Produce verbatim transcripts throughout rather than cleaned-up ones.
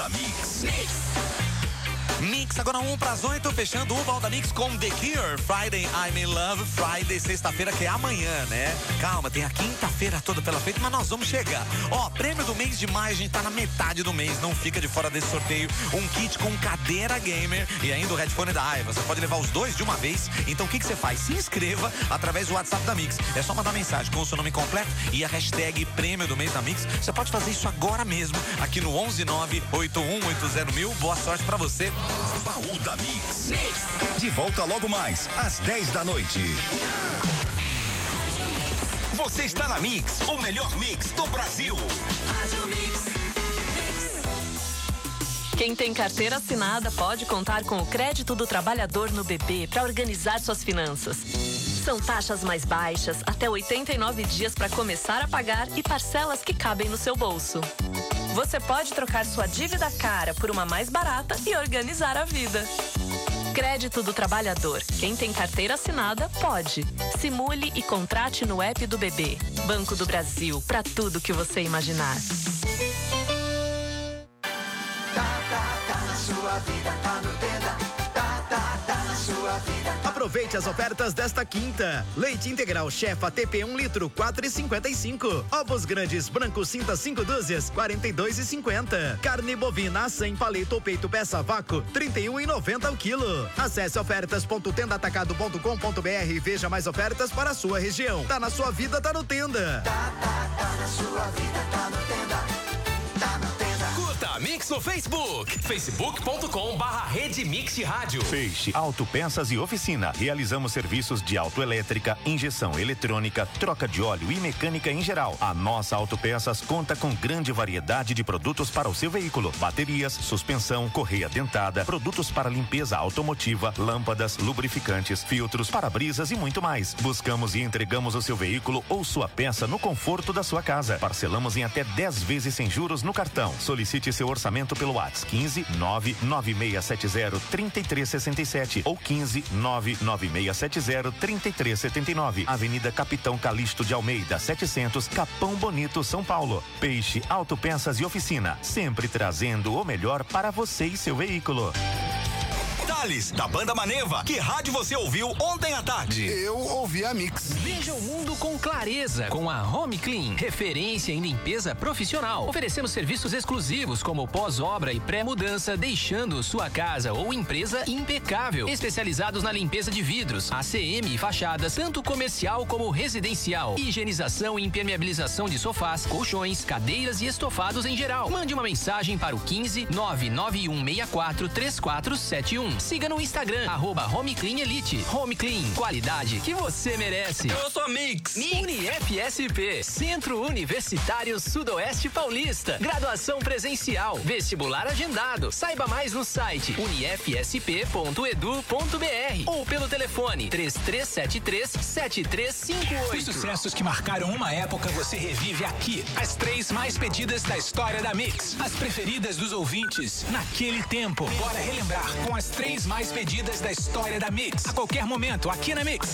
da Mix. Mix. Mix, agora um pras oito, fechando o Baú da Mix com The Cure, Friday I'm in Love, Friday, sexta-feira, que é amanhã, né? Calma, tem a quinta-feira toda pela frente, mas nós vamos chegar. Ó, prêmio do mês de maio, a gente tá na metade do mês, não fica de fora desse sorteio. Um kit com cadeira gamer e ainda o headphone da Ai. Você pode levar os dois de uma vez, então o que que você faz? Se inscreva através do WhatsApp da Mix. É só mandar mensagem com o seu nome completo e a hashtag prêmio do mês da Mix. Você pode fazer isso agora mesmo, aqui no onze nove oito um oito zero mil. Boa sorte pra você. Baú da Mix. De volta logo mais, às dez da noite. Você está na Mix, o melhor mix do Brasil. Quem tem carteira assinada pode contar com o crédito do trabalhador no B B para organizar suas finanças. São taxas mais baixas, até oitenta e nove dias para começar a pagar e parcelas que cabem no seu bolso. Você pode trocar sua dívida cara por uma mais barata e organizar a vida. Crédito do trabalhador. Quem tem carteira assinada pode. Simule e contrate no app do B B. Banco do Brasil, para tudo que você imaginar. Tá, tá, tá na sua vida, tá no Tenda. Tá, tá, tá na sua vida. Aproveite as ofertas desta quinta. Leite integral Chefa T P um litro, quatro e cinquenta e cinco. Ovos grandes branco cinta cinco dúzias, quarenta e dois e cinquenta. Carne bovina sem palito ou peito peça vácuo, trinta e um e noventa o quilo. Acesse ofertas ponto tenda atacado ponto com ponto br e veja mais ofertas para a sua região. Tá na sua vida, tá no Tenda. Tá, tá, tá na sua vida, tá no Tenda. Tá no Tenda. Curta a Mix no Facebook, facebook ponto com barra Rede Mix de Rádio. Peixe Autopeças e Oficina. Realizamos serviços de autoelétrica, injeção eletrônica, troca de óleo e mecânica em geral. A nossa Autopeças conta com grande variedade de produtos para o seu veículo: baterias, suspensão, correia dentada, produtos para limpeza automotiva, lâmpadas, lubrificantes, filtros, para-brisas e muito mais. Buscamos e entregamos o seu veículo ou sua peça no conforto da sua casa. Parcelamos em até dez vezes sem juros no cartão. Solicite seu orçamento pelo WhatsApp quinze nove nove seis sete zero três três seis sete ou quinze nove nove seis sete zero três três sete nove. Avenida Capitão Calixto de Almeida, setecentos, Capão Bonito, São Paulo. Peixe Autopeças e Oficina, sempre trazendo o melhor para você e seu veículo. Thales, da Banda Maneva, que rádio você ouviu ontem à tarde? Eu ouvi a Mix. Veja o mundo com clareza com a Home Clean, referência em limpeza profissional. Oferecemos serviços exclusivos como pós-obra e pré-mudança, deixando sua casa ou empresa impecável. Especializados na limpeza de vidros, A C M e fachadas, tanto comercial como residencial. Higienização e impermeabilização de sofás, colchões, cadeiras e estofados em geral. Mande uma mensagem para o quinze nove nove um seis quatro três quatro sete um. Siga no Instagram, arroba Home Clean Elite. Home Clean, qualidade que você merece. Eu sou a Mix. Uni-F S P, Centro Universitário Sudoeste Paulista. Graduação presencial, vestibular agendado. Saiba mais no site unifsp ponto edu ponto br ou pelo telefone três três sete três sete três cinco oito. Os sucessos que marcaram uma época você revive aqui. As três mais pedidas da história da Mix. As preferidas dos ouvintes naquele tempo. Bora relembrar com as três mais pedidas da história da Mix. A qualquer momento, aqui na Mix.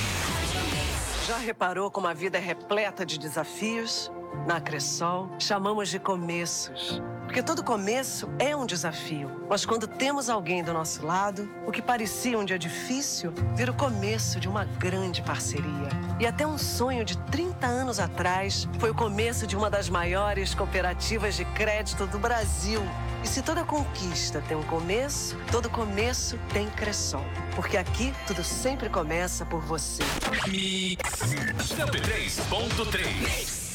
Já reparou como a vida é repleta de desafios? Na Cressol, chamamos de começos. Porque todo começo é um desafio. Mas quando temos alguém do nosso lado, o que parecia um dia difícil vira o começo de uma grande parceria. E até um sonho de trinta anos atrás foi o começo de uma das maiores cooperativas de crédito do Brasil. E se toda conquista tem um começo, todo começo tem Cressol. Porque aqui tudo sempre começa por você. Mix cento e três ponto três.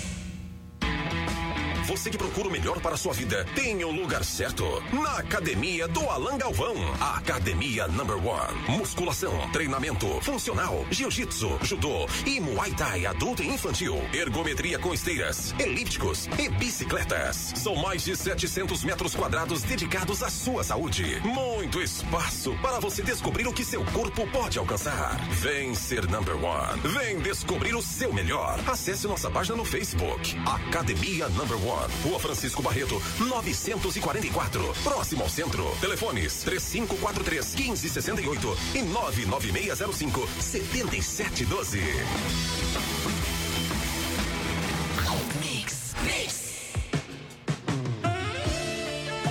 Você que procura o melhor para a sua vida, tem o lugar certo. Na Academia do Alan Galvão. A Academia Number One. Musculação, treinamento, funcional, jiu-jitsu, judô e muay thai adulto e infantil. Ergometria com esteiras, elípticos e bicicletas. São mais de setecentos metros quadrados dedicados à sua saúde. Muito espaço para você descobrir o que seu corpo pode alcançar. Vem ser Number One. Vem descobrir o seu melhor. Acesse nossa página no Facebook. Academia Number One. Rua Francisco Barreto, novecentos e quarenta e quatro. Próximo ao centro. Telefones três cinco quatro três, um cinco seis oito e nove nove seis zero cinco, sete sete um dois. Mix. Mix.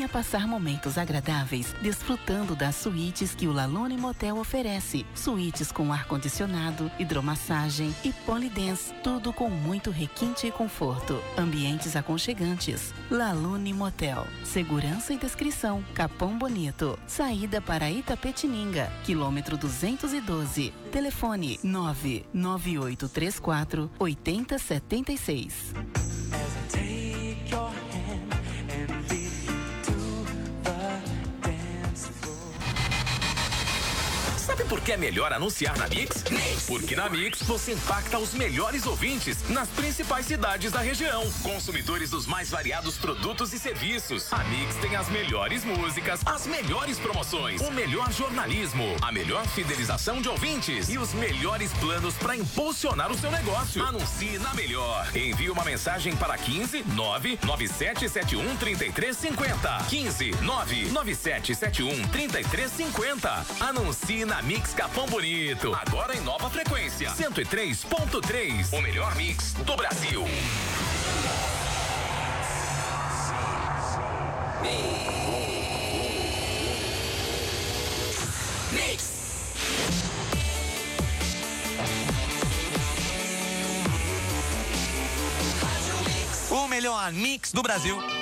passar momentos agradáveis, desfrutando das suítes que o Lalune Motel oferece. Suítes com ar-condicionado, hidromassagem e polidance, tudo com muito requinte e conforto. Ambientes aconchegantes. Lalune Motel. Segurança e descrição. Capão Bonito. Saída para Itapetininga, quilômetro duzentos e doze. Telefone nove nove oito três quatro oito zero sete seis. Sabe por que é melhor anunciar na Mix? Mix? Porque na Mix você impacta os melhores ouvintes nas principais cidades da região. Consumidores dos mais variados produtos e serviços. A Mix tem as melhores músicas, as melhores promoções, o melhor jornalismo, a melhor fidelização de ouvintes e os melhores planos para impulsionar o seu negócio. Anuncie na Melhor. Envie uma mensagem para quinze nove nove sete sete um três três cinco zero. quinze nove nove sete sete um três três cinco zero. Anuncie na Mix Capão Bonito. Agora em nova frequência. cento e três ponto três. O melhor mix do Brasil. Mix. O melhor mix do Brasil.